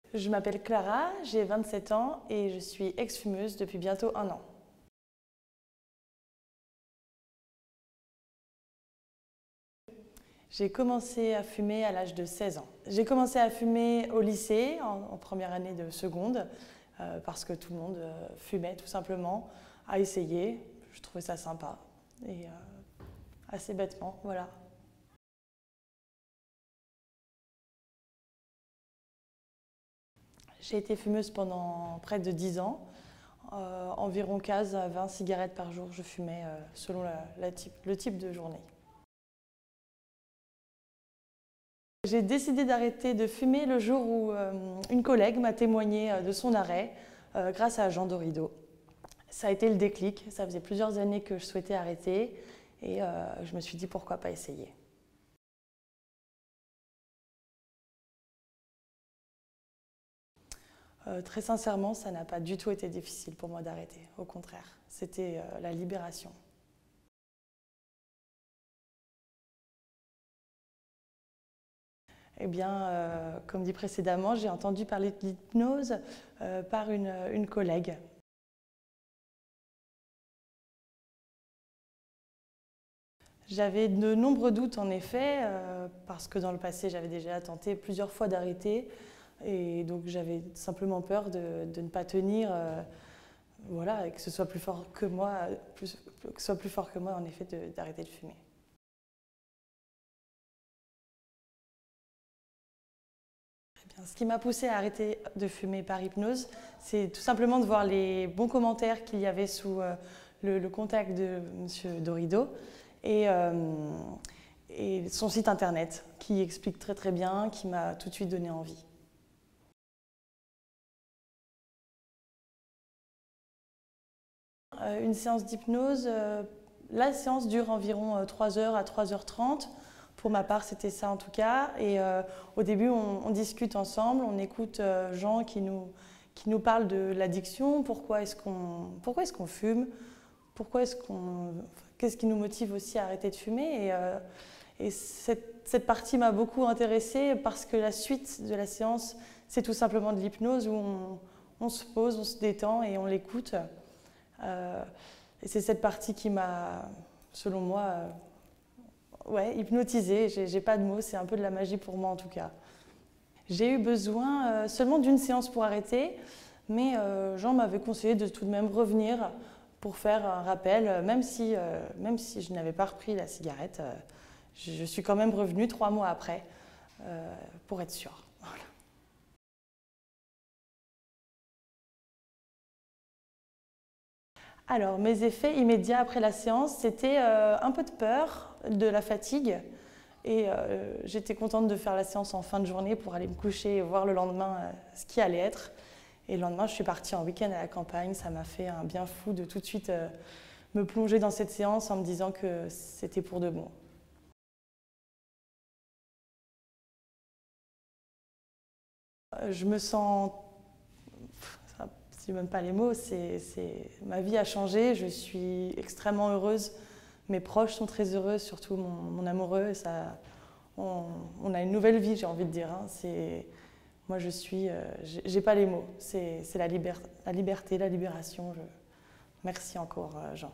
Je m'appelle Clara, j'ai 27 ans et je suis ex-fumeuse depuis bientôt 1 an. J'ai commencé à fumer à l'âge de 16 ans. J'ai commencé à fumer au lycée, en première année de seconde, parce que tout le monde fumait tout simplement, à essayer. Je trouvais ça sympa et assez bêtement, voilà. J'ai été fumeuse pendant près de 10 ans. Environ 15 à 20 cigarettes par jour, je fumais selon le type de journée. J'ai décidé d'arrêter de fumer le jour où une collègue m'a témoigné de son arrêt grâce à Jean Dorido. Ça a été le déclic, ça faisait plusieurs années que je souhaitais arrêter et je me suis dit pourquoi pas essayer. Très sincèrement, ça n'a pas du tout été difficile pour moi d'arrêter, au contraire, c'était la libération. Eh bien, comme dit précédemment, j'ai entendu parler de l'hypnose par une collègue. J'avais de nombreux doutes en effet, parce que dans le passé j'avais déjà tenté plusieurs fois d'arrêter et donc j'avais simplement peur de ne pas tenir, voilà, et que ce soit plus fort que moi, que ce soit plus fort que moi en effet d'arrêter de fumer. Eh bien, ce qui m'a poussée à arrêter de fumer par hypnose, c'est tout simplement de voir les bons commentaires qu'il y avait sous le contact de M. Dorido et, et son site internet qui explique très très bien, qui m'a tout de suite donné envie. Une séance d'hypnose, la séance dure environ 3 heures à 3h30. Pour ma part, c'était ça en tout cas. Et au début, on discute ensemble, on écoute Jean qui nous parle de l'addiction, pourquoi est-ce qu'on fume, qu'est-ce qui nous motive aussi à arrêter de fumer. Et cette partie m'a beaucoup intéressée parce que la suite de la séance, c'est tout simplement de l'hypnose où on se pose, on se détend et on l'écoute. Et c'est cette partie qui m'a, selon moi, ouais, hypnotisée. J'ai pas de mots, c'est un peu de la magie pour moi en tout cas. J'ai eu besoin seulement d'une séance pour arrêter, mais Jean m'avait conseillé de tout de même revenir pour faire un rappel, même si je n'avais pas repris la cigarette. Je suis quand même revenue 3 mois après pour être sûre. Voilà. Alors, mes effets immédiats après la séance, c'était un peu de peur, de la fatigue. Et j'étais contente de faire la séance en fin de journée pour aller me coucher et voir le lendemain ce qui allait être. Et le lendemain, je suis partie en week-end à la campagne. Ça m'a fait un bien fou de tout de suite me plonger dans cette séance en me disant que c'était pour de bon. Je me sens, je ne sais même pas les mots, ma vie a changé, je suis extrêmement heureuse. Mes proches sont très heureux, surtout mon amoureux. On a une nouvelle vie, j'ai envie de dire. Hein. Moi, j'ai pas les mots. C'est la liberté, la libération. Merci encore, Jean.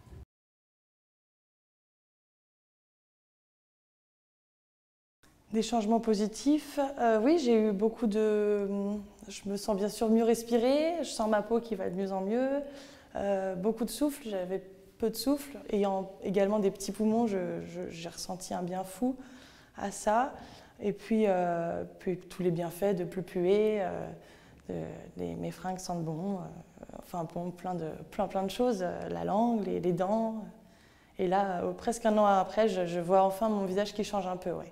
Des changements positifs, oui, j'ai eu beaucoup de. Je me sens bien sûr mieux respirer, je sens ma peau qui va de mieux en mieux, beaucoup de souffle, j'avais peu de souffle, ayant également des petits poumons, j'ai ressenti un bien fou à ça. Et puis tous les bienfaits de plus puer, mes fringues sentent bon, enfin bon, plein de choses, la langue, les dents. Et là, presque 1 an après, je vois enfin mon visage qui change un peu, ouais.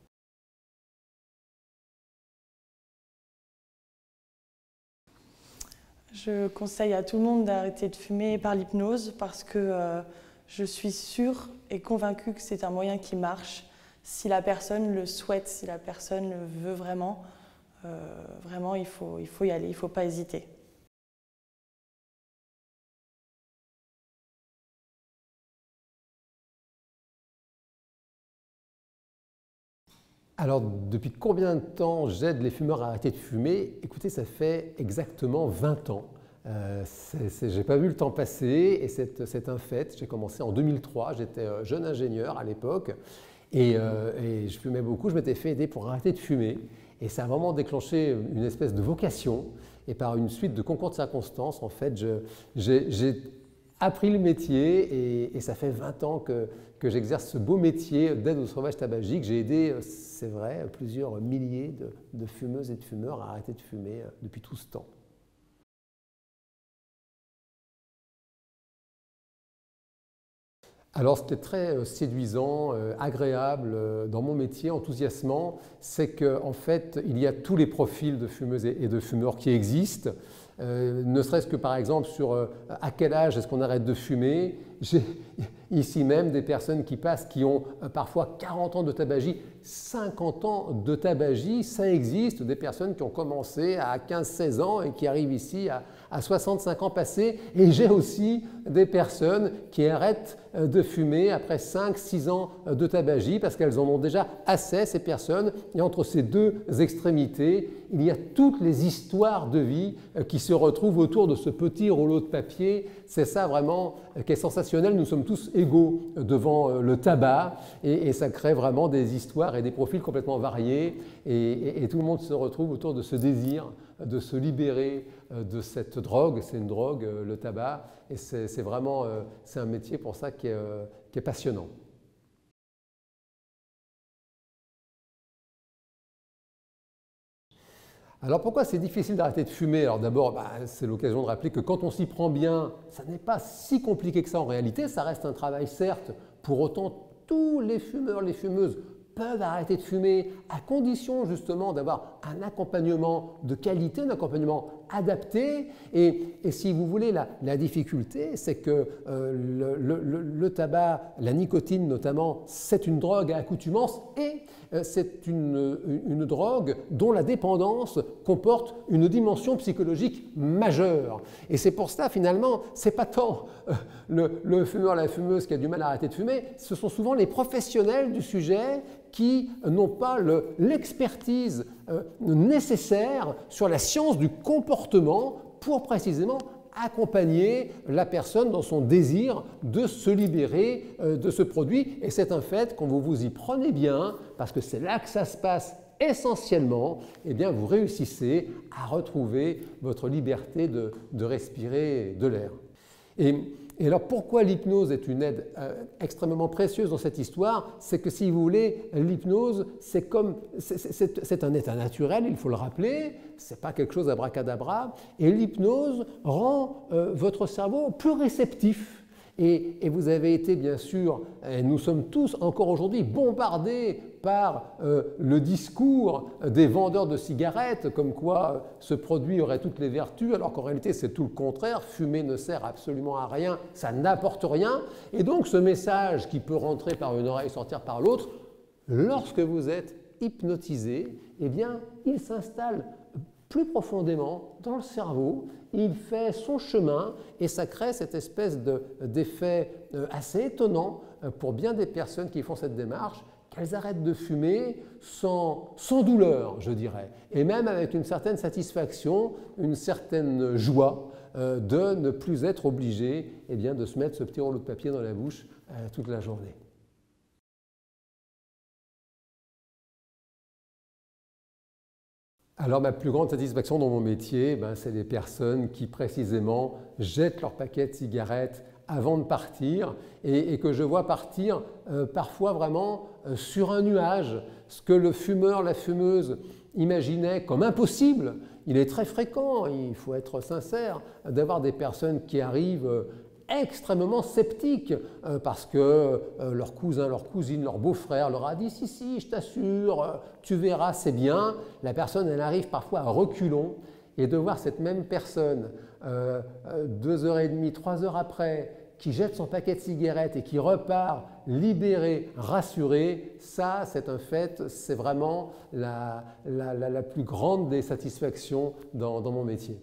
Je conseille à tout le monde d'arrêter de fumer par l'hypnose parce que je suis sûre et convaincue que c'est un moyen qui marche si la personne le souhaite, si la personne le veut vraiment. Vraiment, il faut y aller, il ne faut pas hésiter. Alors, depuis combien de temps j'aide les fumeurs à arrêter de fumer? Écoutez, ça fait exactement 20 ans. J'ai pas vu le temps passer et c'est un fait. J'ai commencé en 2003, j'étais jeune ingénieur à l'époque et je fumais beaucoup. Je m'étais fait aider pour arrêter de fumer et ça a vraiment déclenché une espèce de vocation. Et par une suite de concours de circonstances, en fait, j'ai appris le métier et ça fait 20 ans que j'exerce ce beau métier d'aide aux sauvages tabagiques. J'ai aidé, c'est vrai, plusieurs milliers de fumeuses et de fumeurs à arrêter de fumer depuis tout ce temps. Alors c'était très séduisant, agréable dans mon métier, enthousiasmant. C'est qu'en fait, il y a tous les profils de fumeuses et de fumeurs qui existent. Ne serait-ce que par exemple sur à quel âge est-ce qu'on arrête de fumer. J'ai ici même des personnes qui passent qui ont parfois 40 ans de tabagie, 50 ans de tabagie, ça existe, des personnes qui ont commencé à 15-16 ans et qui arrivent ici à 65 ans passés. Et j'ai aussi des personnes qui arrêtent de fumer après 5-6 ans de tabagie parce qu'elles en ont déjà assez, ces personnes. Et entre ces deux extrémités, il y a toutes les histoires de vie qui se retrouvent autour de ce petit rouleau de papier. C'est ça vraiment qui est sensationnel. Nous sommes tous égaux devant le tabac et ça crée vraiment des histoires et des profils complètement variés et tout le monde se retrouve autour de ce désir de se libérer de cette drogue. C'est une drogue, le tabac, et c'est vraiment c'est un métier pour ça qui est passionnant. Alors pourquoi c'est difficile d'arrêter de fumer? Alors d'abord, c'est l'occasion de rappeler que quand on s'y prend bien, ça n'est pas si compliqué que ça en réalité. Ça reste un travail certes, pour autant tous les fumeurs, les fumeuses peuvent arrêter de fumer à condition justement d'avoir un accompagnement de qualité, un accompagnement adapté. Et si vous voulez, la difficulté, c'est que le tabac, la nicotine notamment, c'est une drogue à accoutumance et c'est une drogue dont la dépendance comporte une dimension psychologique majeure. Et c'est pour cela, finalement, ce n'est pas tant le fumeur, la fumeuse qui a du mal à arrêter de fumer, ce sont souvent les professionnels du sujet qui n'ont pas l'expertise nécessaire sur la science du comportement pour précisément accompagner la personne dans son désir de se libérer de ce produit. Et c'est un fait, quand vous vous y prenez bien, parce que c'est là que ça se passe essentiellement, eh bien vous réussissez à retrouver votre liberté de respirer de l'air. Et alors pourquoi l'hypnose est une aide extrêmement précieuse dans cette histoire? C'est que si vous voulez, l'hypnose, c'est un état naturel, il faut le rappeler, ce n'est pas quelque chose d'abracadabra, et l'hypnose rend votre cerveau plus réceptif. Et vous avez été bien sûr, et nous sommes tous encore aujourd'hui bombardés par le discours des vendeurs de cigarettes, comme quoi ce produit aurait toutes les vertus, alors qu'en réalité c'est tout le contraire, fumer ne sert absolument à rien, ça n'apporte rien. Et donc ce message qui peut rentrer par une oreille, sortir par l'autre, lorsque vous êtes hypnotisé, eh bien il s'installe plus profondément dans le cerveau, il fait son chemin et ça crée cette espèce d'effet assez étonnant pour bien des personnes qui font cette démarche, qu'elles arrêtent de fumer sans douleur, je dirais, et même avec une certaine satisfaction, une certaine joie de ne plus être obligé de se mettre ce petit rouleau de papier dans la bouche toute la journée. Alors ma plus grande satisfaction dans mon métier, c'est des personnes qui précisément jettent leur paquet de cigarettes avant de partir et que je vois partir parfois vraiment sur un nuage. Ce que le fumeur, la fumeuse imaginait comme impossible, il est très fréquent, il faut être sincère, d'avoir des personnes qui arrivent extrêmement sceptiques parce que leur cousin, leur cousine, leur beau-frère leur a dit « si, je t'assure, tu verras, c'est bien ». La personne, elle arrive parfois à reculons et de voir cette même personne 2h30, 3 heures après qui jette son paquet de cigarettes et qui repart libéré, rassuré, ça c'est un fait, c'est vraiment la plus grande des satisfactions dans mon métier.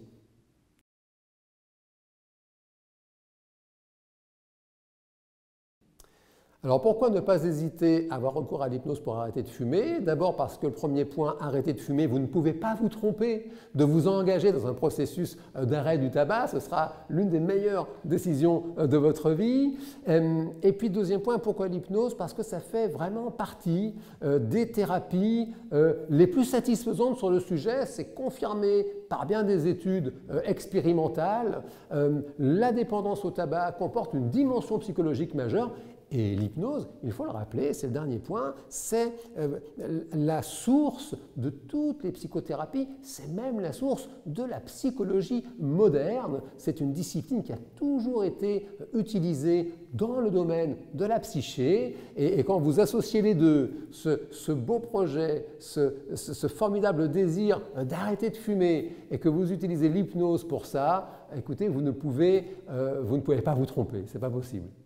Alors pourquoi ne pas hésiter à avoir recours à l'hypnose pour arrêter de fumer? D'abord parce que le premier point, arrêter de fumer, vous ne pouvez pas vous tromper de vous engager dans un processus d'arrêt du tabac, ce sera l'une des meilleures décisions de votre vie. Et puis deuxième point, pourquoi l'hypnose? Parce que ça fait vraiment partie des thérapies les plus satisfaisantes sur le sujet, c'est confirmé par bien des études expérimentales. La dépendance au tabac comporte une dimension psychologique majeure. Et l'hypnose, il faut le rappeler, c'est le dernier point, c'est la source de toutes les psychothérapies, c'est même la source de la psychologie moderne. C'est une discipline qui a toujours été utilisée dans le domaine de la psyché. Et quand vous associez les deux, ce beau projet, ce formidable désir d'arrêter de fumer, et que vous utilisez l'hypnose pour ça, écoutez, vous ne pouvez pas vous tromper, ce n'est pas possible.